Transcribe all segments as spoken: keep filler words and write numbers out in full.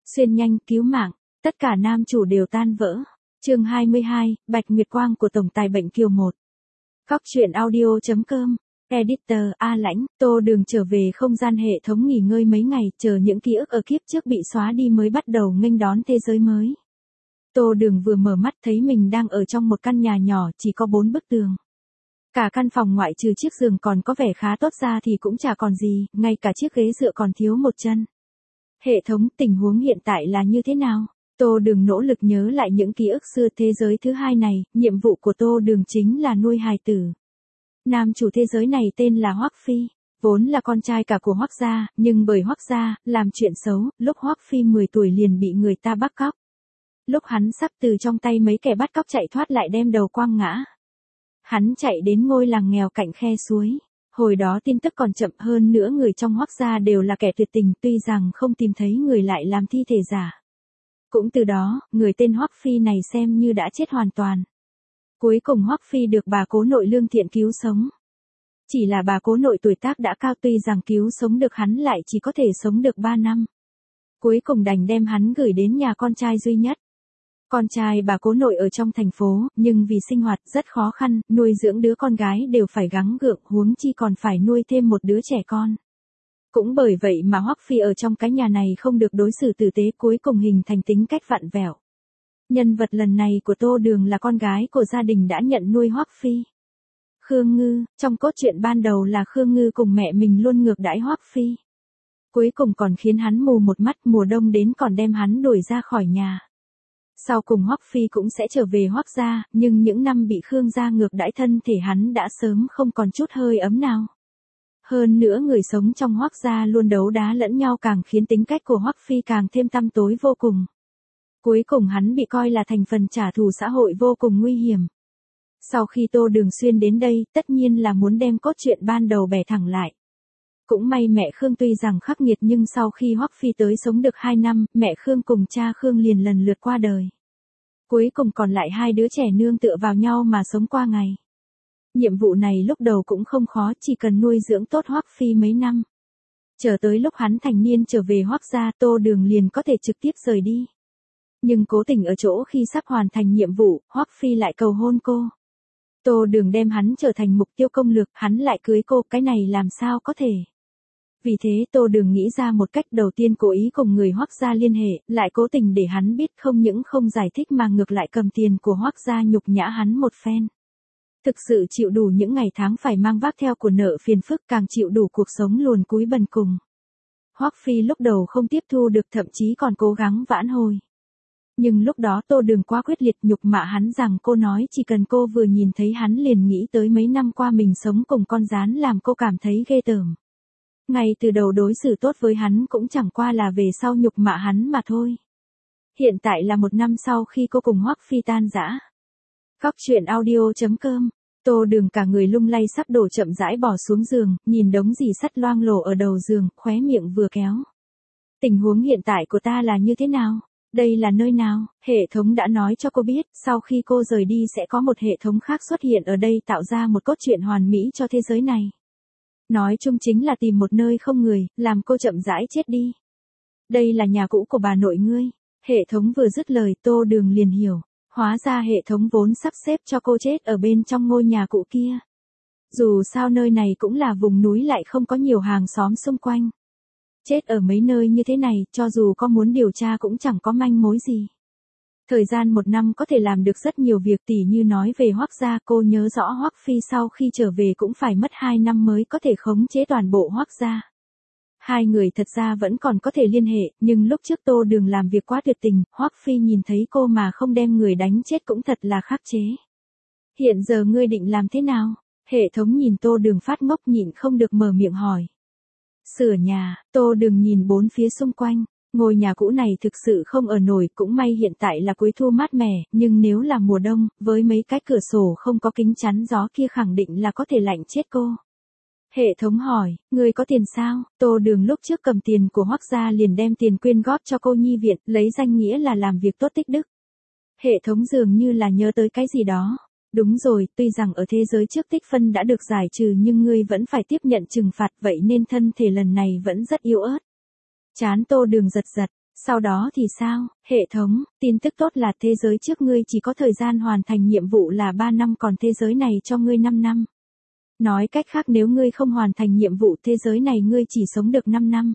Xuyên nhanh, cứu mạng, tất cả nam chủ đều tan vỡ. Chương hai mươi hai, Bạch Nguyệt Quang của tổng tài bệnh kiều một. Góc truyện audio.com. Editor A Lãnh, Tô Đường trở về không gian hệ thống nghỉ ngơi mấy ngày, chờ những ký ức ở kiếp trước bị xóa đi mới bắt đầu nghênh đón thế giới mới. Tô Đường vừa mở mắt thấy mình đang ở trong một căn nhà nhỏ chỉ có bốn bức tường. Cả căn phòng ngoại trừ chiếc giường còn có vẻ khá tốt ra thì cũng chả còn gì, ngay cả chiếc ghế dựa còn thiếu một chân. Hệ thống, tình huống hiện tại là như thế nào? Tô Đường nỗ lực nhớ lại những ký ức xưa. Thế giới thứ hai này, nhiệm vụ của Tô Đường chính là nuôi hài tử. Nam chủ thế giới này tên là Hoắc Phi, vốn là con trai cả của Hoắc gia, nhưng bởi Hoắc gia làm chuyện xấu, lúc Hoắc Phi mười tuổi liền bị người ta bắt cóc. Lúc hắn sắp từ trong tay mấy kẻ bắt cóc chạy thoát lại đem đầu quăng ngã. Hắn chạy đến ngôi làng nghèo cạnh khe suối. Hồi đó tin tức còn chậm, hơn nữa người trong Hoắc gia đều là kẻ tuyệt tình, tuy rằng không tìm thấy người lại làm thi thể giả. Cũng từ đó, người tên Hoắc Phi này xem như đã chết hoàn toàn. Cuối cùng Hoắc Phi được bà cố nội lương thiện cứu sống. Chỉ là bà cố nội tuổi tác đã cao, tuy rằng cứu sống được hắn lại chỉ có thể sống được ba năm. Cuối cùng đành đem hắn gửi đến nhà con trai duy nhất. Con trai bà cố nội ở trong thành phố, nhưng vì sinh hoạt rất khó khăn, nuôi dưỡng đứa con gái đều phải gắng gượng, huống chi còn phải nuôi thêm một đứa trẻ con. Cũng bởi vậy mà Hoắc Phi ở trong cái nhà này không được đối xử tử tế, cuối cùng hình thành tính cách vặn vẹo. Nhân vật lần này của Tô Đường là con gái của gia đình đã nhận nuôi Hoắc Phi. Khương Ngư, trong cốt truyện ban đầu là Khương Ngư cùng mẹ mình luôn ngược đãi Hoắc Phi. Cuối cùng còn khiến hắn mù một mắt, mùa đông đến còn đem hắn đuổi ra khỏi nhà. Sau cùng Hoắc Phi cũng sẽ trở về Hoắc gia, nhưng những năm bị Khương gia ngược đãi thân thể hắn đã sớm không còn chút hơi ấm nào. Hơn nữa người sống trong Hoắc gia luôn đấu đá lẫn nhau càng khiến tính cách của Hoắc Phi càng thêm tăm tối vô cùng. Cuối cùng hắn bị coi là thành phần trả thù xã hội vô cùng nguy hiểm. Sau khi Tô Đường xuyên đến đây, tất nhiên là muốn đem cốt truyện ban đầu bẻ thẳng lại. Cũng may mẹ Khương tuy rằng khắc nghiệt nhưng sau khi Hoắc Phi tới sống được hai năm, mẹ Khương cùng cha Khương liền lần lượt qua đời. Cuối cùng còn lại hai đứa trẻ nương tựa vào nhau mà sống qua ngày. Nhiệm vụ này lúc đầu cũng không khó, chỉ cần nuôi dưỡng tốt Hoắc Phi mấy năm. Chờ tới lúc hắn thành niên trở về Hoắc gia, Tô Đường liền có thể trực tiếp rời đi. Nhưng cố tình ở chỗ khi sắp hoàn thành nhiệm vụ, Hoắc Phi lại cầu hôn cô. Tô Đường đem hắn trở thành mục tiêu công lược, hắn lại cưới cô, cái này làm sao có thể. Vì thế Tô Đường nghĩ ra một cách, đầu tiên cố ý cùng người Hoắc gia liên hệ, lại cố tình để hắn biết, không những không giải thích mà ngược lại cầm tiền của Hoắc gia nhục nhã hắn một phen. Thực sự chịu đủ những ngày tháng phải mang vác theo của nợ phiền phức, càng chịu đủ cuộc sống luồn cúi bần cùng. Hoắc Phi lúc đầu không tiếp thu được, thậm chí còn cố gắng vãn hồi. Nhưng lúc đó Tô Đường quá quyết liệt, nhục mạ hắn rằng cô nói chỉ cần cô vừa nhìn thấy hắn liền nghĩ tới mấy năm qua mình sống cùng con gián, làm cô cảm thấy ghê tởm. Ngay từ đầu đối xử tốt với hắn cũng chẳng qua là về sau nhục mạ hắn mà thôi. Hiện tại là một năm sau khi cô cùng Hoắc Phi tan rã. Góc truyện audio.com. Tô Đường cả người lung lay sắp đổ chậm rãi bỏ xuống giường, nhìn đống rỉ sắt loang lổ ở đầu giường, khóe miệng vừa kéo. Tình huống hiện tại của ta là như thế nào? Đây là nơi nào? Hệ thống đã nói cho cô biết, sau khi cô rời đi sẽ có một hệ thống khác xuất hiện ở đây tạo ra một cốt truyện hoàn mỹ cho thế giới này. Nói chung chính là tìm một nơi không người, làm cô chậm rãi chết đi. Đây là nhà cũ của bà nội ngươi. Hệ thống vừa dứt lời, Tô Đường liền hiểu. Hóa ra hệ thống vốn sắp xếp cho cô chết ở bên trong ngôi nhà cũ kia. Dù sao nơi này cũng là vùng núi lại không có nhiều hàng xóm xung quanh. Chết ở mấy nơi như thế này, cho dù có muốn điều tra cũng chẳng có manh mối gì. Thời gian một năm có thể làm được rất nhiều việc, tỉ như nói về Hoắc gia, cô nhớ rõ Hoắc Phi sau khi trở về cũng phải mất hai năm mới có thể khống chế toàn bộ Hoắc gia. Hai người thật ra vẫn còn có thể liên hệ, nhưng lúc trước Tô Đường làm việc quá tuyệt tình, Hoắc Phi nhìn thấy cô mà không đem người đánh chết cũng thật là khắc chế. Hiện giờ ngươi định làm thế nào? Hệ thống nhìn Tô Đường phát ngốc nhịn không được mở miệng hỏi. Sửa nhà. Tô Đường nhìn bốn phía xung quanh, ngôi nhà cũ này thực sự không ở nổi, cũng may hiện tại là cuối thu mát mẻ, nhưng nếu là mùa đông, với mấy cái cửa sổ không có kính chắn gió kia khẳng định là có thể lạnh chết cô. Hệ thống hỏi, ngươi có tiền sao? Tô Đường lúc trước cầm tiền của Hoắc gia liền đem tiền quyên góp cho cô nhi viện, lấy danh nghĩa là làm việc tốt tích đức. Hệ thống dường như là nhớ tới cái gì đó. Đúng rồi, tuy rằng ở thế giới trước tích phân đã được giải trừ nhưng ngươi vẫn phải tiếp nhận trừng phạt, vậy nên thân thể lần này vẫn rất yếu ớt. Chán Tô Đường giật giật, Sau đó thì sao, hệ thống, tin tức tốt là thế giới trước ngươi chỉ có thời gian hoàn thành nhiệm vụ là ba năm còn thế giới này cho ngươi năm năm. Nói cách khác nếu ngươi không hoàn thành nhiệm vụ thế giới này ngươi chỉ sống được năm năm.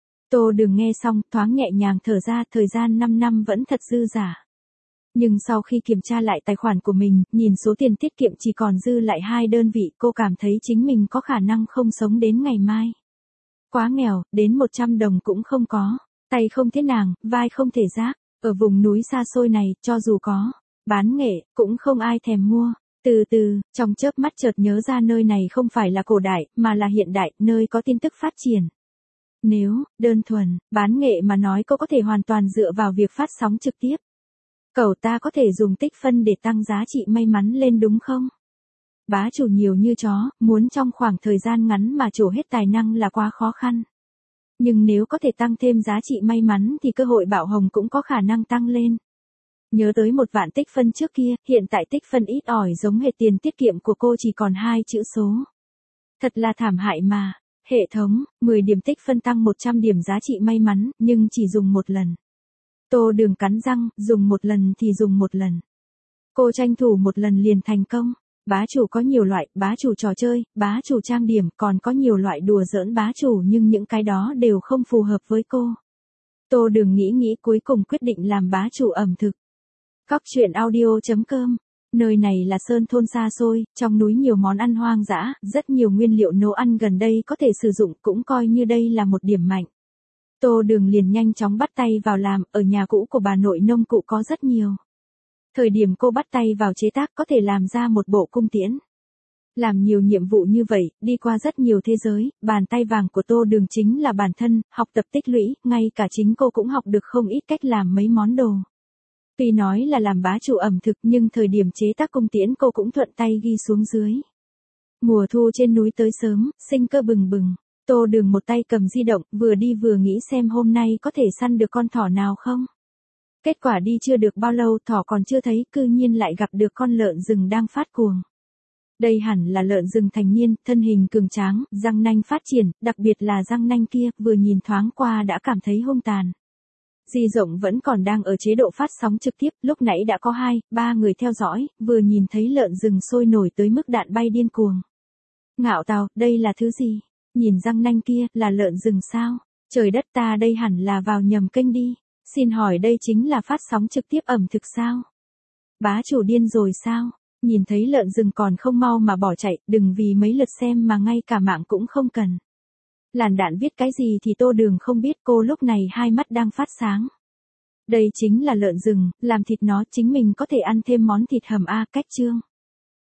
Tô Đường nghe xong, thoáng nhẹ nhàng thở ra, thời gian năm năm vẫn thật dư dả. Nhưng sau khi kiểm tra lại tài khoản của mình, nhìn số tiền tiết kiệm chỉ còn dư lại hai đơn vị, cô cảm thấy chính mình có khả năng không sống đến ngày mai. Quá nghèo, đến một trăm đồng cũng không có, tay không thế nàng, vai không thể rác, ở vùng núi xa xôi này, cho dù có bán nghệ, cũng không ai thèm mua. Từ từ, trong chớp mắt chợt nhớ ra nơi này không phải là cổ đại, mà là hiện đại, nơi có tin tức phát triển. Nếu, đơn thuần, bán nghệ mà nói cô có thể hoàn toàn dựa vào việc phát sóng trực tiếp. Cậu ta có thể dùng tích phân để tăng giá trị may mắn lên đúng không? Bá chủ nhiều như chó, muốn trong khoảng thời gian ngắn mà trổ hết tài năng là quá khó khăn. Nhưng nếu có thể tăng thêm giá trị may mắn thì cơ hội bạo hồng cũng có khả năng tăng lên. Nhớ tới một vạn tích phân trước kia, hiện tại tích phân ít ỏi giống hệt tiền tiết kiệm của cô chỉ còn hai chữ số. Thật là thảm hại mà. Hệ thống, mười điểm tích phân tăng một trăm điểm giá trị may mắn, nhưng chỉ dùng một lần. Tô Đường cắn răng, dùng một lần thì dùng một lần. Cô tranh thủ một lần liền thành công. Bá chủ có nhiều loại, bá chủ trò chơi, bá chủ trang điểm, còn có nhiều loại đùa giỡn bá chủ nhưng những cái đó đều không phù hợp với cô. Tô Đường nghĩ nghĩ cuối cùng quyết định làm bá chủ ẩm thực. Cóc truyện audio chấm com. Nơi này là sơn thôn xa xôi, trong núi nhiều món ăn hoang dã, rất nhiều nguyên liệu nấu ăn gần đây có thể sử dụng, cũng coi như đây là một điểm mạnh. Tô Đường liền nhanh chóng bắt tay vào làm, ở nhà cũ của bà nội nông cụ có rất nhiều. Thời điểm cô bắt tay vào chế tác có thể làm ra một bộ cung tiễn. Làm nhiều nhiệm vụ như vậy, đi qua rất nhiều thế giới, bàn tay vàng của Tô Đường chính là bản thân, học tập tích lũy, ngay cả chính cô cũng học được không ít cách làm mấy món đồ. Tuy nói là làm bá chủ ẩm thực nhưng thời điểm chế tác cung tiễn cô cũng thuận tay ghi xuống dưới. Mùa thu trên núi tới sớm, sinh cơ bừng bừng. Tô Đường một tay cầm di động, vừa đi vừa nghĩ xem hôm nay có thể săn được con thỏ nào không. Kết quả đi chưa được bao lâu thỏ còn chưa thấy, cư nhiên lại gặp được con lợn rừng đang phát cuồng. Đây hẳn là lợn rừng thành niên, thân hình cường tráng, răng nanh phát triển, đặc biệt là răng nanh kia, vừa nhìn thoáng qua đã cảm thấy hung tàn. Di rộng vẫn còn đang ở chế độ phát sóng trực tiếp, lúc nãy đã có hai, ba người theo dõi, vừa nhìn thấy lợn rừng sôi nổi tới mức đạn bay điên cuồng. Ngạo Tào, đây là thứ gì? Nhìn răng nanh kia, là lợn rừng sao? Trời đất ta đây hẳn là vào nhầm kênh đi. Xin hỏi đây chính là phát sóng trực tiếp ẩm thực sao? Bá chủ điên rồi sao? Nhìn thấy lợn rừng còn không mau mà bỏ chạy, đừng vì mấy lượt xem mà ngay cả mạng cũng không cần. Làn đạn viết cái gì thì Tô Đường không biết, cô lúc này hai mắt đang phát sáng. Đây chính là lợn rừng, làm thịt nó chính mình có thể ăn thêm món thịt hầm A cách chương.